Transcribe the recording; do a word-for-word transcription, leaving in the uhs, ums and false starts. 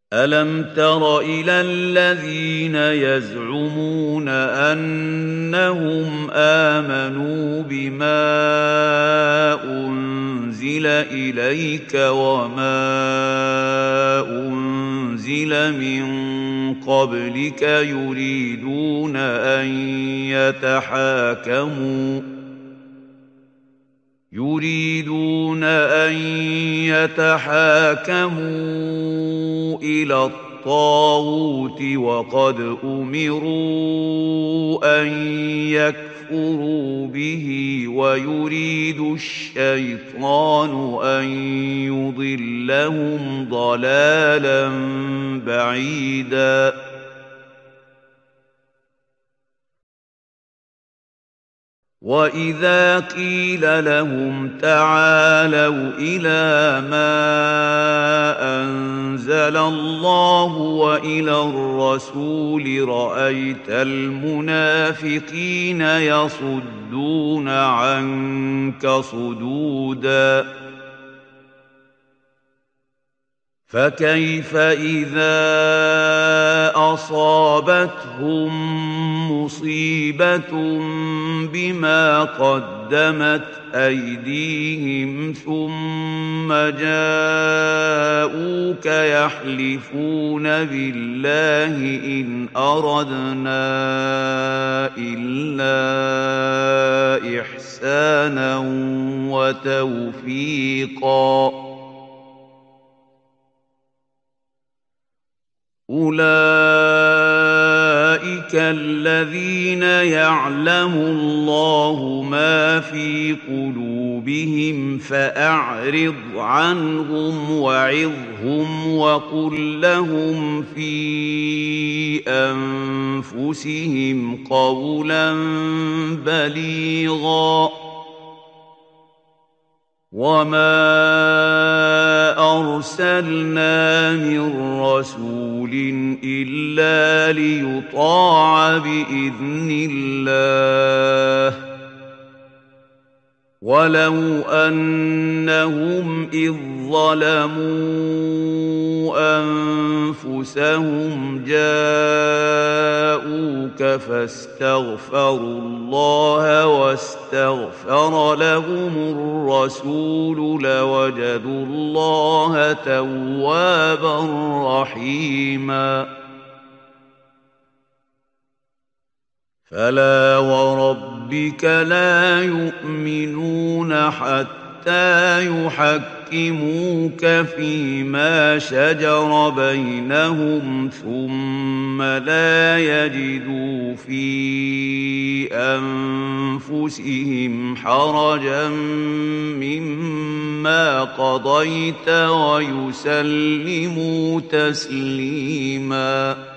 أَلَمْ تَرَ إِلَى الَّذِينَ يَزْعُمُونَ أَنَّهُمْ آمَنُوا بِمَا أُنزِلَ إِلَيْكَ وَمَا أُنزِلَ مِن قَبْلِكَ يُرِيدُونَ أَن يَتَحَاكَمُوا يُرِيدُونَ أَن يَتَحَاكَمُوا إِلَى الطَّاغُوتِ وَقَدْ أُمِرُوا أَن يَكْفُرُوا بِهِ وَيُرِيدُ الشَّيْطَانُ أَن يُضِلَّهُمْ ضَلَالًا بَعِيدًا وَإِذَا قِيلَ لَهُمْ تَعَالَوْا إِلَىٰ مَا أَنزَلَ اللَّهُ وَإِلَى الرَّسُولِ رَأَيْتَ الْمُنَافِقِينَ يَصُدُّونَ عَنكَ صُدُودًا فَكَيْفَ إِذَا أَصَابَتْهُم مُّصِيبَةٌ بِمَا قَدَّمَتْ أَيْدِيهِمْ ثُمَّ جَاءُوكَ يَحْلِفُونَ بِاللَّهِ إِنْ أَرَدْنَا إِلَّا إِحْسَانًا وَتَوْفِيقًا أُولَئِكَ الَّذِينَ يَعْلَمُ اللَّهُ مَا فِي قُلُوبِهِمْ فَأَعْرِضْ عَنْهُمْ وَعِظْهُمْ وَقُل لَّهُمْ فِي أَنفُسِهِمْ قَوْلًا بَلِيغًا وَمَا أَرْسَلْنَا مِن رَّسُولٍ إِلَّا لِيُطَاعَ بِإِذْنِ اللَّهِ وَلَوْ أَنَّهُمْ إِذ ظَّلَمُوا أَنفُسَهُمْ جَاءُوكَ فَاسْتَغْفَرُوا اللَّهَ وَاسْتَغْفَرَ لَهُمُ الرَّسُولُ لَوَجَدُوا اللَّهَ تَوَّابًا رَّحِيمًا فَلَا وَرَبِّكَ لَا يُؤْمِنُونَ حَتَّىٰ يُحَكِّمُوكَ فِيمَا شَجَرَ بَيْنَهُمْ ثُمَّ لَا يَجِدُوا فِي أَنفُسِهِمْ حَرَجًا مِّمَّا قَضَيْتَ وَيُسَلِّمُوا تَسْلِيمًا